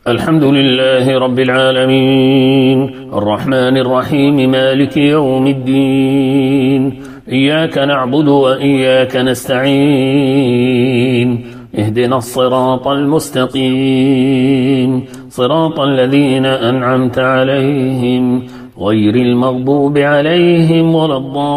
الحمد لله رب العالمين الرحمن الرحيم مالك يوم الدين إياك نعبد وإياك نستعين اهدنا الصراط المستقيم صراط الذين أنعمت عليهم غير المغضوب عليهم ولا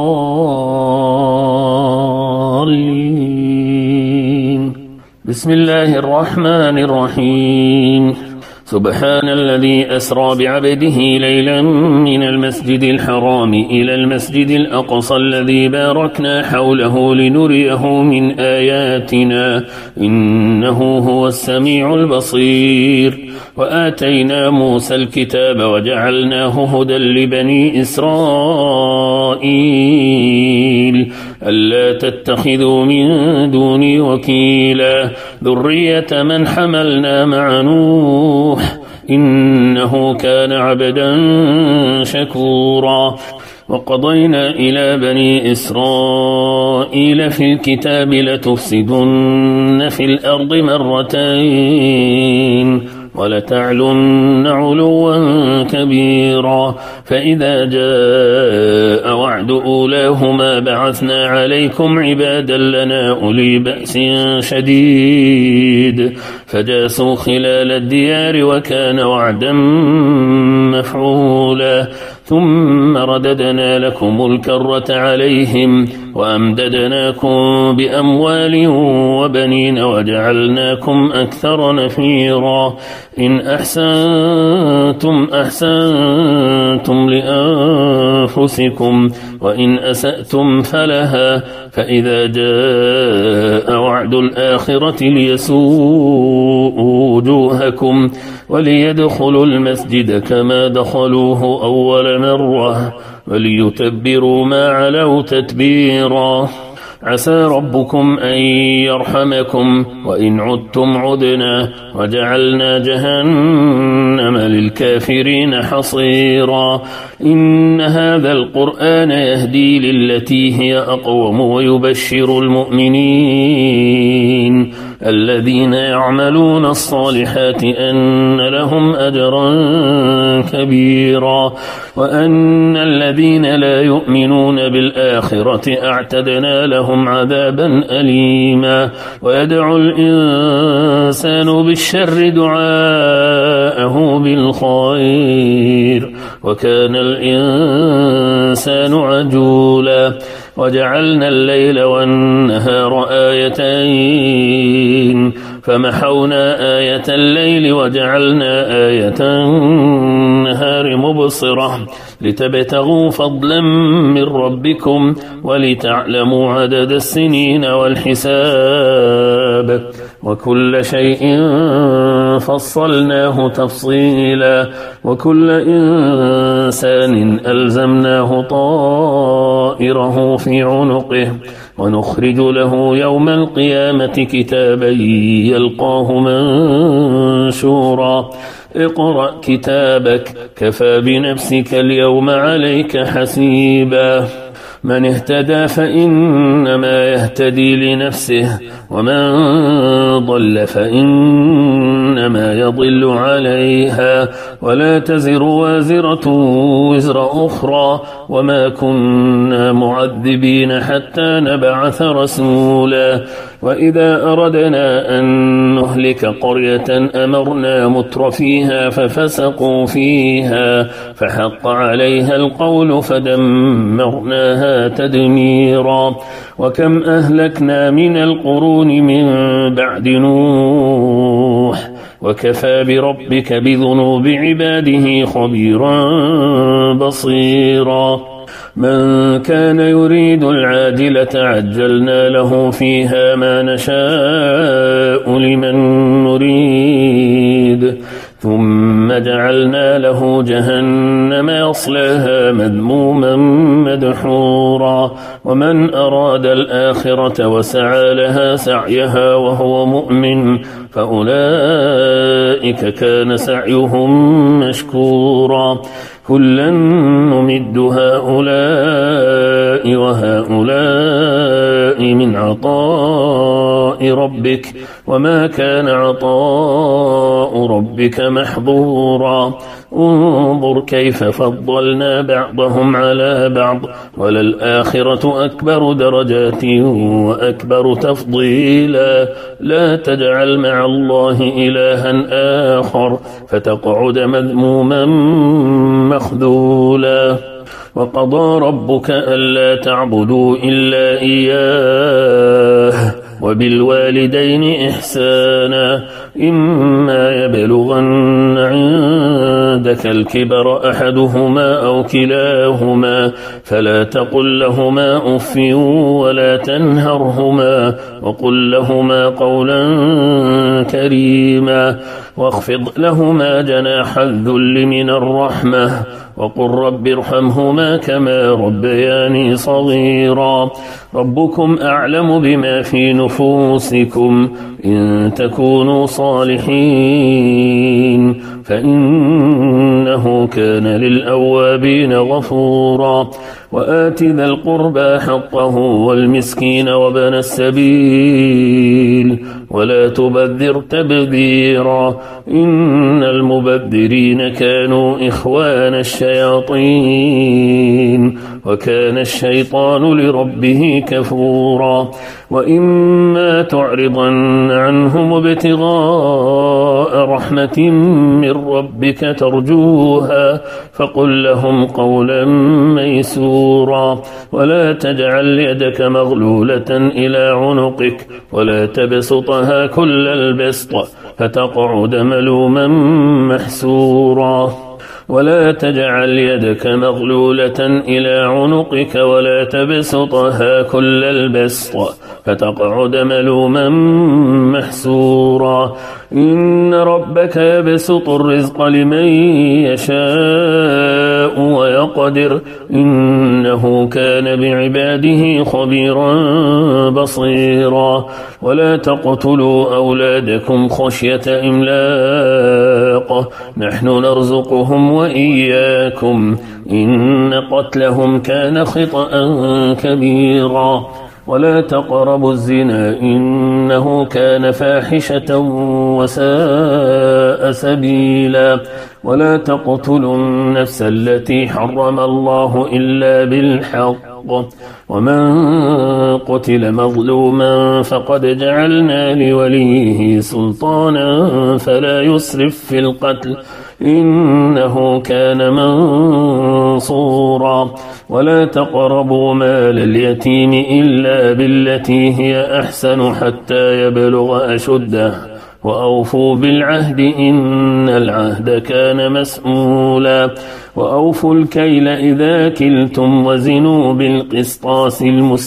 الضالين. بسم الله الرحمن الرحيم. سبحان الذي أسرى بعبده ليلا من المسجد الحرام إلى المسجد الأقصى الذي باركنا حوله لنريه من آياتنا إنه هو السميع البصير. وآتينا موسى الكتاب وجعلناه هدى لبني إسرائيل ألا تتخذوا من دوني وكيلا ذرية من حملنا مع نوح إنه كان عبدا شكورا. وقضينا إلى بني إسرائيل في الكتاب لتفسدن في الأرض مرتين ولتعلن علوا كبيرا. فإذا جاء وعد أولاهما بعثنا عليكم عبادا لنا أولي بأس شديد فجاسوا خلال الديار وكان وعدا مفعولا. ثم رددنا لكم الكرة عليهم وأمددناكم بأموال وبنين وجعلناكم أكثر نفيرا. إن أحسنتم أحسنتم لأنفسكم وإن أسأتم فلها. فإذا جاء وعد الآخرة ليسوءوا وجوهكم وليدخلوا المسجد كما دخلوه أول مرة وليتبروا ما علوا تتبيرا. عسى ربكم أن يرحمكم وإن عدتم عدنا وجعلنا جهنم للكافرين حصيرا. إن هذا القرآن يهدي للتي هي أقوم ويبشر المؤمنين الذين يعملون الصالحات أن لهم أجرا كبيرا وأن الذين لا يؤمنون بالآخرة أعتدنا لهم عذابا أليما. ويدعو الإنسان بالشر دعاءه بالخير وكان الإنسان عجولا. وجعلنا الليل والنهار آيتين فمحونا آية الليل وجعلنا آية النهار مبصرة لتبتغوا فضلا من ربكم ولتعلموا عدد السنين والحساب وكل شيء فصلناه تفصيلا. وكل إنسان ألزمناه طائره في عنقه ونخرج له يوم القيامة كتابا يلقاه منشورا. اقرأ كتابك كفى بنفسك اليوم عليك حسيبا. من اهتدى فإنما يهتدي لنفسه ومن ضل فإنما يضل عليها ولا تزر وازرة وزر أخرى وما كنا معذبين حتى نبعث رسولا. وإذا أردنا أن نهلك قرية أمرنا متر فيها ففسقوا فيها فحق عليها القول فدمرناها تدميرا. وكم أهلكنا من القرون من بعد نوح وكفى بربك بذنوب عباده خبيرا بصيرا. من كان يريد العاجلة عجلنا له فيها ما نشاء لمن نريد ثم جعلنا له جهنم يصلاها مذموما مدحورا. ومن أراد الآخرة وسعى لها سعيها وهو مؤمن فأولئك كان سعيهم مشكورا كلا نمد هؤلاء وهؤلاء من عطاء ربك وما كان عطاء ربك محظورا انظر كيف فضلنا بعضهم على بعض وللآخرة أكبر درجات وأكبر تفضيلا لا تجعل مع الله إلها آخر فتقعد مذموما مخذولا وقضى ربك ألا تعبدوا إلا إياه وبالوالدين إحسانا إما يبلغن عندك الكبر أحدهما أو كلاهما فلا تقل لهما أف ولا تنهرهما وقل لهما قولا كريما واخفض لهما جناح الذل من الرحمة وقل رب ارحمهما كما ربياني صغيرا ربكم أعلم بما في نفوسكم إن تكونوا صالحين فإنه كان للأوابين غفورا وآت ذا القربى حقه والمسكين وابن السبيل ولا تبذر تبذيرا إن المبذرين كانوا إخوان الشياطين وكان الشيطان لربه كفورا وإما تعرضن عنهم ابتغاء رحمة من ربك ترجوها فقل لهم قولا ميسورا ولا تجعل يدك مغلولة إلى عنقك ولا تبسطها كل البسط فتقعد ملوما محسورا ولا تجعل يدك مغلولة إلى عنقك ولا تبسطها كل البسط فتقعد ملوما محسورا إن ربك يبسط الرزق لمن يشاء ويقدر إنه كان بعباده خبيرا بصيرا ولا تقتلوا أولادكم خشية إملاق نحن نرزقهم وإياكم إن قتلهم كان خطأ كبيرا ولا تقربوا الزنا إنه كان فاحشة وساء سبيلا ولا تقتلوا النفس التي حرم الله إلا بالحق ومن قتل مظلوما فقد جعلنا لوليه سلطانا فلا يسرف في القتل إنه كان منصورا ولا تقربوا مال اليتيم إلا بالتي هي أحسن حتى يبلغ أشده وأوفوا بالعهد إن العهد كان مسؤولا وأوفوا الكيل إذا كلتم وزنوا بالقسطاس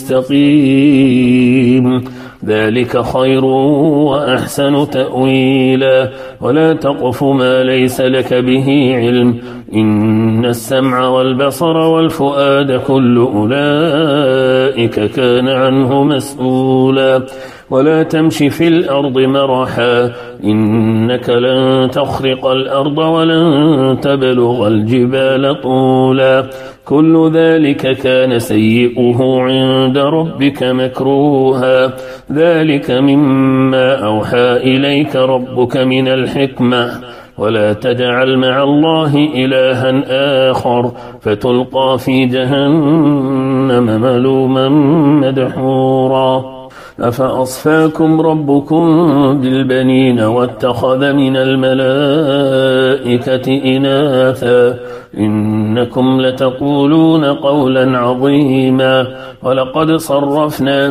المستقيم ذلك خير وأحسن تأويلا ولا تقف ما ليس لك به علم إن السمع والبصر والفؤاد كل أولئك كان عنه مسؤولا ولا تمش في الأرض مرحا إنك لن تخرق الأرض ولن تبلغ الجبال طولا كل ذلك كان سيئه عند ربك مكروها ذلك مما أوحى إليك ربك من الحكمة ولا تجعل مع الله إلها آخر فتلقى في جهنم ملوما مدحورا أفأصفاكم ربكم بالبنين واتخذ من الملائكة إناثا إنكم لتقولون قولا عظيما ولقد صرفنا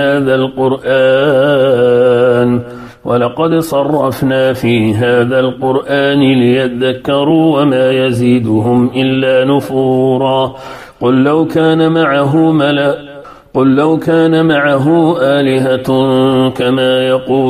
في هذا القرآن ليذكروا وما يزيدهم إلا نفورا قل لو كان معه آلهة كما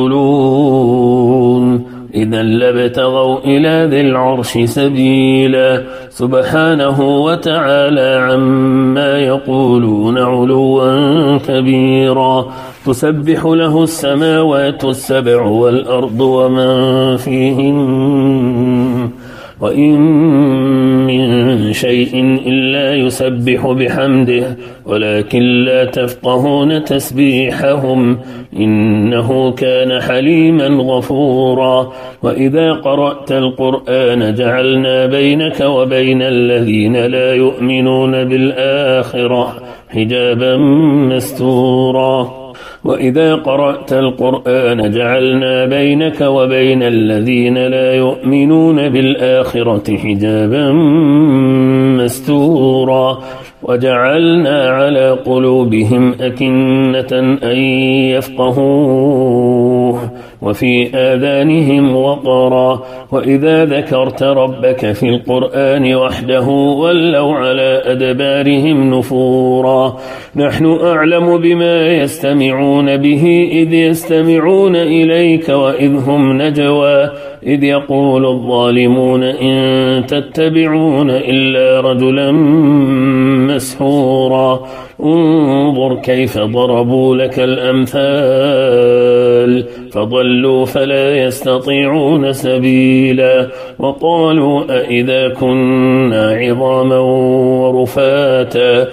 يقولون إذا لابتغوا إلى ذي العرش سبيلا سبحانه وتعالى عما يقولون علوا كبيرا تسبح له السماوات السبع والأرض ومن فيهن وإن من شيء إلا يسبح بحمده ولكن لا تفقهون تسبيحهم إنه كان حليما غفورا وإذا قرأت القرآن جعلنا بينك وبين الذين لا يؤمنون بالآخرة حجابا مستورا وإذا قرأت القرآن جعلنا بينك وبين الذين لا يؤمنون بالآخرة حجابا مستورا وجعلنا على قلوبهم أكنة أن يفقهوه وفي آذانهم وقرا وإذا ذكرت ربك في القرآن وحده ولوا على أدبارهم نفورا نحن أعلم بما يستمعون به إذ يستمعون إليك وإذ هم نجوى إذ يقول الظالمون إن تتبعون إلا رجلا مسحورا انظر كيف ضربوا لك الأمثال فضلوا فلا يستطيعون سبيلا وقالوا أإذا كنا عظاما ورفاتا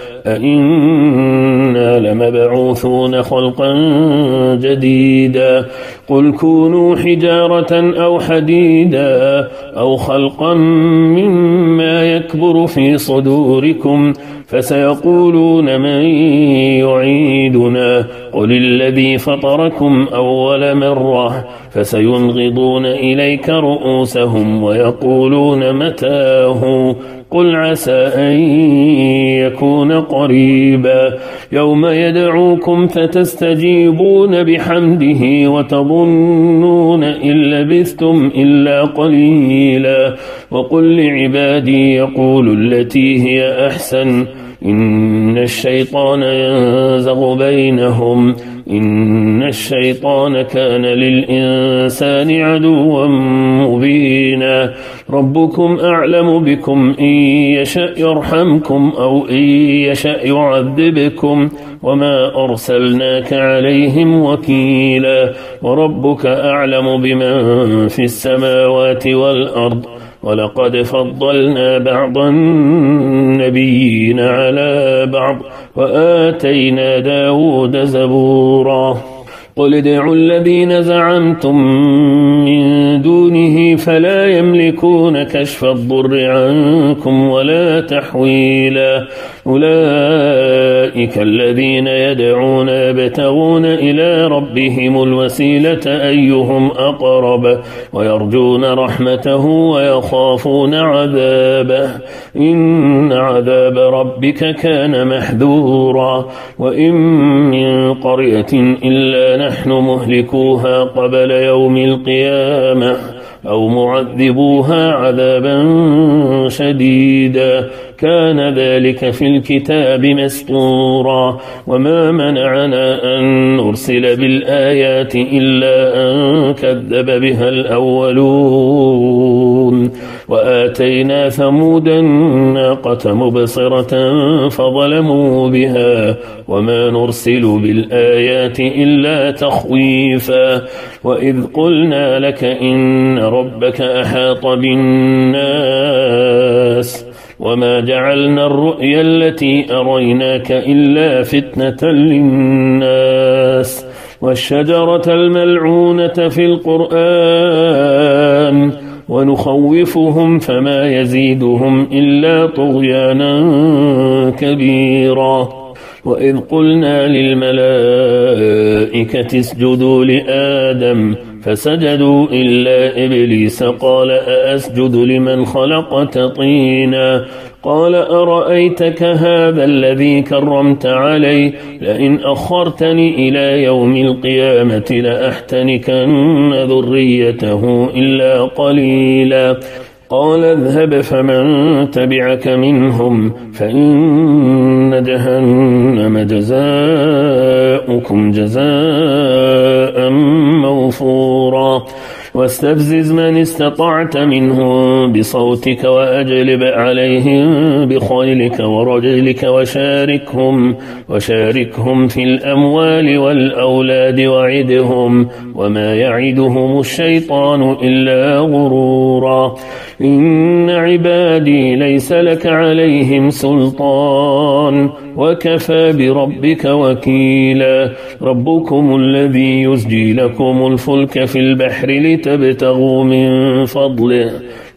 أإنا لمبعوثون خلقا جديدا قل كونوا حجارة أو حديدا أو خلقا مما يكبر في صدوركم فسيقولون من يعيدنا قل الذي فطركم أول مرة فسينغضون إليك رؤوسهم ويقولون متاه قل عسى أن يكون قريبا يوم يدعوكم فتستجيبون بحمده وتظنون إن لبثتم إلا قليلا وقل لعبادي يقولوا التي هي أحسن إن الشيطان ينزغ بينهم إن الشيطان كان للإنسان عدوا مبينا ربكم أعلم بكم إن يشأ يرحمكم أو إن يشأ يعذبكم وما أرسلناك عليهم وكيلا وربك أعلم بمن في السماوات والأرض ولقد فضلنا بعض النبيين على بعض وآتينا داود زبورا قل ادعوا الذين زعمتم من دونه فلا يملكون كشف الضر عنكم ولا تحويلا أولئك الذين يدعون يبتغون إلى ربهم الوسيلة أيهم أقرب ويرجون رحمته ويخافون عذابه إن عذاب ربك كان محذورا وإن من قرية إلا نحن مهلكوها قبل يوم القيامة أو معذبوها عذابا شديدا كان ذلك في الكتاب مسطورا وما منعنا أن نرسل بالآيات إلا أن كذب بها الأولون وآتينا ثمود الناقة مبصرة فظلموا بها وما نرسل بالآيات إلا تخويفا وإذ قلنا لك إن ربك أحاط بالناس وما جعلنا الرؤيا التي أريناك إلا فتنة للناس والشجرة الملعونة في القرآن ونخوفهم فما يزيدهم إلا طغيانا كبيرا وإذ قلنا للملائكة اسجدوا لآدم فسجدوا إلا إبليس قال أأسجد لمن خلقت طينا قال أرأيتك هذا الذي كرمت علي لئن أخرتني إلى يوم القيامة لأحتنكن ذريته إلا قليلا قال اذهب فمن تبعك منهم فإن جهنم جزاؤكم جزاء موفورا واستفزز من استطعت منهم بصوتك وأجلب عليهم بخيلك ورجلك وشاركهم في الأموال والأولاد وعدهم وما يعدهم الشيطان إلا غرورا إن عبادي ليس لك عليهم سلطان وكفى بربك وكيلا ربكم الذي يزجي لكم الفلك في البحر لتبتغوا من فضله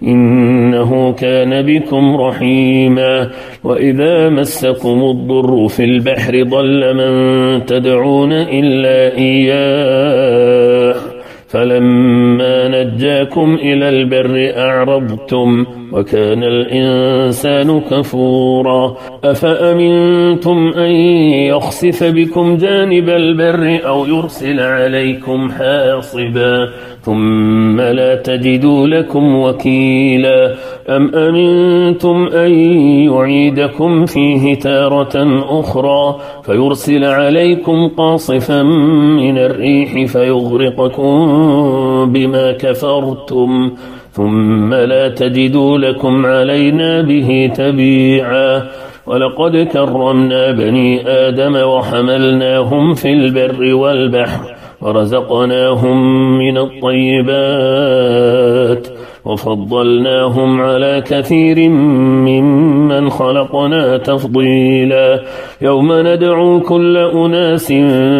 إنه كان بكم رحيما وإذا مسكم الضر في البحر ضل من تدعون إلا إياه فلما نجاكم إلى البر أعرضتم وكان الإنسان كفورا أفأمنتم أن يخسف بكم جانب البر أو يرسل عليكم حاصبا ثم لا تجدوا لكم وكيلا أم أمنتم أن يعيدكم فيه تارة أخرى فيرسل عليكم قاصفا من الريح فيغرقكم بما كفرتم ثم لا تجدوا لكم علينا به تبيعا ولقد كرمنا بني آدم وحملناهم في البر والبحر ورزقناهم من الطيبات وفضلناهم على كثير ممن خلقنا تفضيلا يوم ندعو كل أناس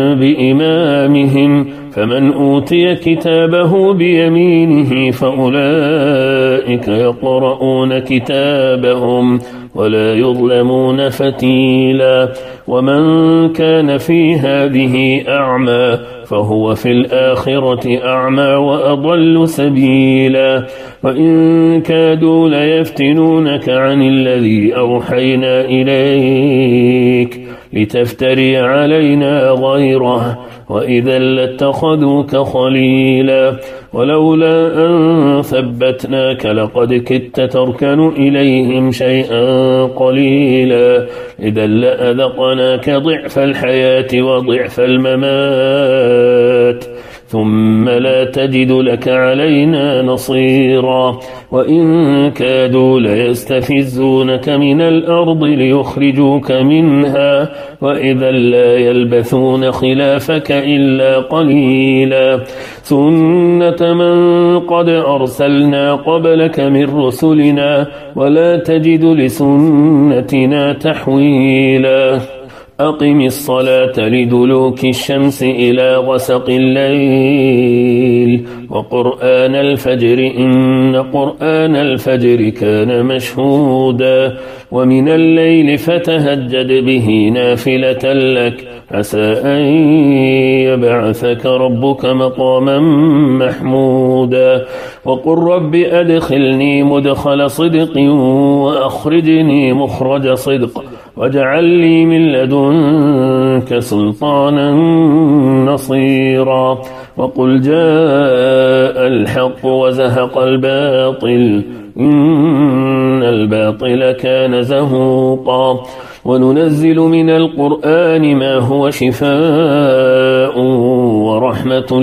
بإمامهم فمن أوتي كتابه بيمينه فأولئك يقرؤون كتابهم ولا يظلمون فتيلا ومن كان في هذه أعمى فهو في الآخرة أعمى وأضل سبيلا وإن كادوا ليفتنونك عن الذي أوحينا إليك لتفتري علينا غيره وإذا لاتخذوك خليلا ولولا أن ثبتناك لقد كدت تركن إليهم شيئا قليلا إذا لأذقناك ضعف الحياة وضعف الممات ثم لا تجد لك علينا نصيرا وإن كادوا ليستفزونك من الأرض ليخرجوك منها وإذا لا يلبثون خلافك إلا قليلا سنة من قد أرسلنا قبلك من رسلنا ولا تجد لسنتنا تحويلا أقم الصلاة لدلوك الشمس إلى غسق الليل وقرآن الفجر إن قرآن الفجر كان مشهودا ومن الليل فتهجد به نافلة لك عسى أن يبعثك ربك مقاما محمودا وقل رب أدخلني مدخل صدق وأخرجني مخرج صدق واجعل لي من لدنك سلطانا نصيرا وقل جاء الحق وزهق الباطل إن الباطل كان زهوقا وننزل من القرآن ما هو شفاء ورحمة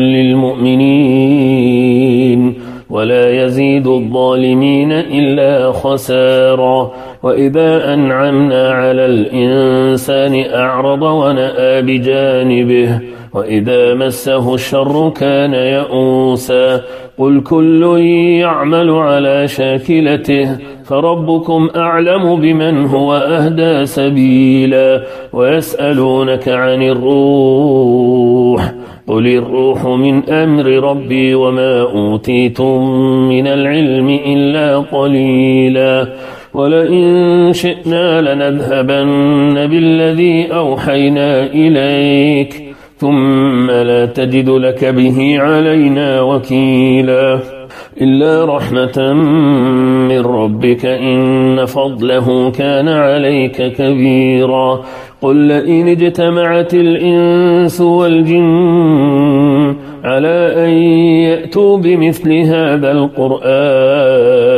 للمؤمنين ولا يزيد الظالمين إلا خسارا وإذا أنعمنا على الإنسان أعرض ونأى بجانبه وإذا مسه الشر كان يئوسا قل كل يعمل على شاكلته فربكم أعلم بمن هو أهدى سبيلا ويسألونك عن الروح قل الروح من أمر ربي وما أوتيتم من العلم إلا قليلا ولئن شئنا لنذهبن بالذي أوحينا إليك ثم لا تجد لك به علينا وكيلا إلا رحمة من ربك إن فضله كان عليك كبيرا قل لئن اجتمعت الإنس والجن على أن يأتوا بمثل هذا القرآن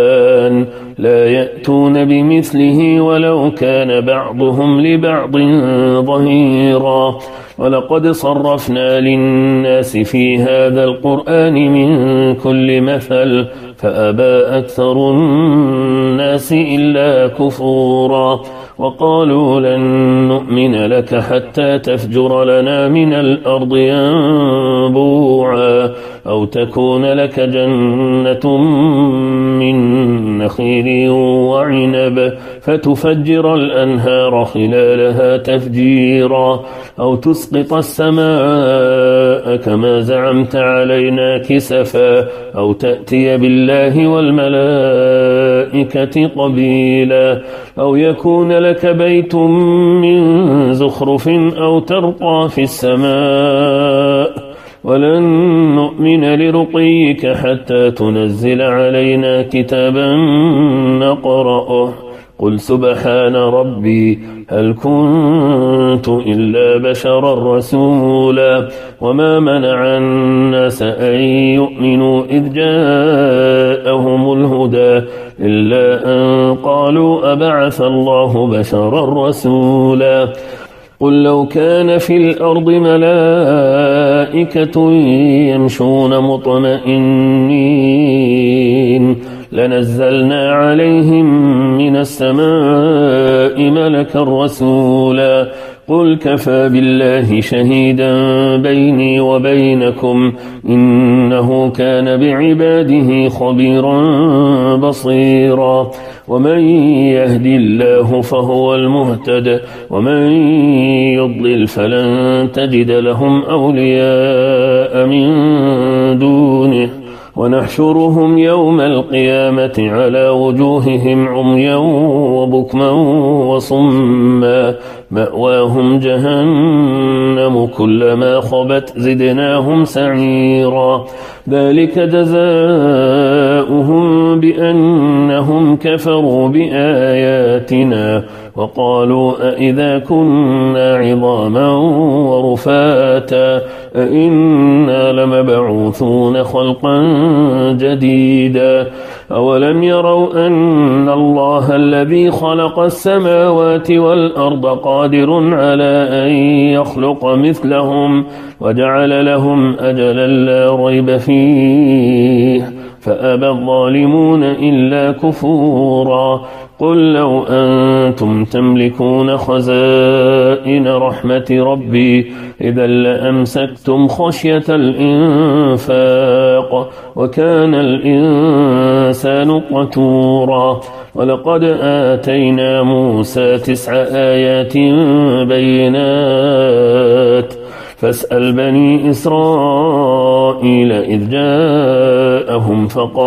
قرآن لا يأتون بمثله ولو كان بعضهم لبعض ظهيرا. ولقد صرفنا للناس في هذا القرآن من كل مثل فأبى أكثر الناس إلا كفورا. وقالوا لن نؤمن لك حتى تفجر لنا من الأرض ينبوعا أو تكون لك جنة من نخيل وعنب فتفجر الأنهار خلالها تفجيرا أو تسقط السماء كما زعمت علينا كسفا أو تأتي بالله والملائكة قبيلا أو يكون لك بيت من زخرف أو ترقى في السماء ولن نؤمن لرقيك حتى تنزل علينا كتابا نقرأه قل سبحان ربي هل كنت إلا بشرا رسولا. وما منع الناس أن يؤمنوا إذ جاءهم الهدى إلا أن قالوا أبعث الله بشرا رسولا. قل لو كان في الأرض ملائكة يمشون مطمئنين لنزلنا عليهم من السماء ملكا رسولا. قل كفى بالله شهيدا بيني وبينكم إنه كان بعباده خبيرا بصيرا. ومن يهد الله فهو المهتد ومن يضلل فلن تجد لهم أولياء من دونه ونحشرهم يوم القيامة على وجوههم عميا وبكما وصما مأواهم جهنم كلما خبت زدناهم سعيرا. ذلك جزاؤهم بأنهم كفروا بآياتنا وقالوا أئذا كنا عظاما ورفاتا أئنا لمبعوثون خلقا جديدا. أولم يروا أن الله الذي خلق السماوات والأرض قادر على أن يخلق مثلهم وجعل لهم أجلا لا ريب فيه فأبى الظالمون إلا كفورا. قل لو أنتم تملكون خزائن رحمة ربي إذا لأمسكتم خشية الإنفاق وكان الإنسان قتورا. ولقد آتينا موسى 9 آيات بينات فاسأل بني إسرائيل إذ جاءهم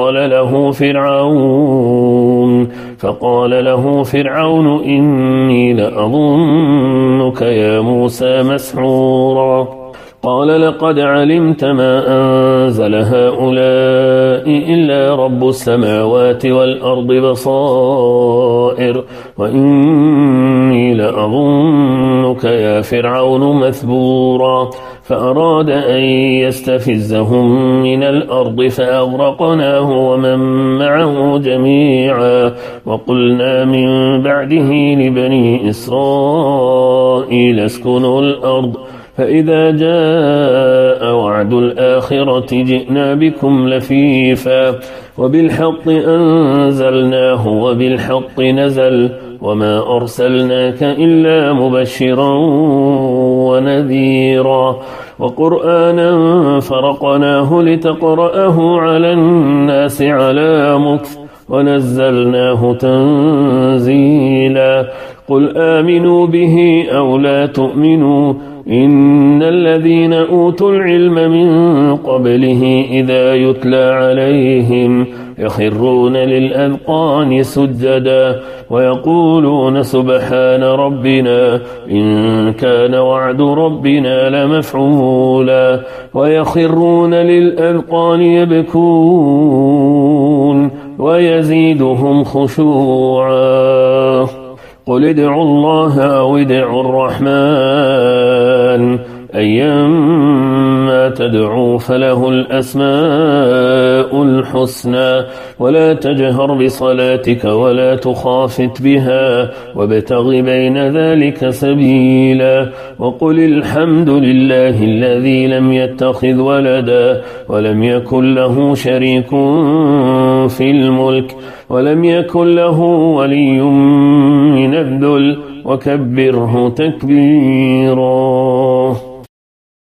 فقال له فرعون إني لأظنك يا موسى مسحورا. قال لقد علمت ما أنزل هؤلاء إلا رب السماوات والأرض بصائر وإني لأظنك يا فرعون مثبورا. فأراد أن يستفزهم من الأرض فأغرقناه ومن معه جميعا. وقلنا من بعده لبني إسرائيل اسكنوا الأرض فإذا جاء وعد الآخرة جئنا بكم لفيفا وبالحق أنزلناه وبالحق نزل وما أرسلناك إلا مبشرا ونذيرا. وقرآنا فرقناه لتقرأه على الناس على مكث ونزلناه تنزيلا. قل آمنوا به أو لا تؤمنوا إن الذين أوتوا العلم من قبله إذا يتلى عليهم يخرون للأذقان سجدا ويقولون سبحان ربنا إن كان وعد ربنا لمفعولا ويخرون للأذقان يبكون ويزيدهم خشوعا. قل ادعوا الله أو ادعوا الرحمن أيما تدعو فله الأسماء الحسنى ولا تجهر بصلاتك ولا تخافت بها وابتغ بين ذلك سبيلا وقل الحمد لله الذي لم يتخذ ولدا ولم يكن له شريك في الملك ولم يكن له ولي من الذل وكبره تكبيرا.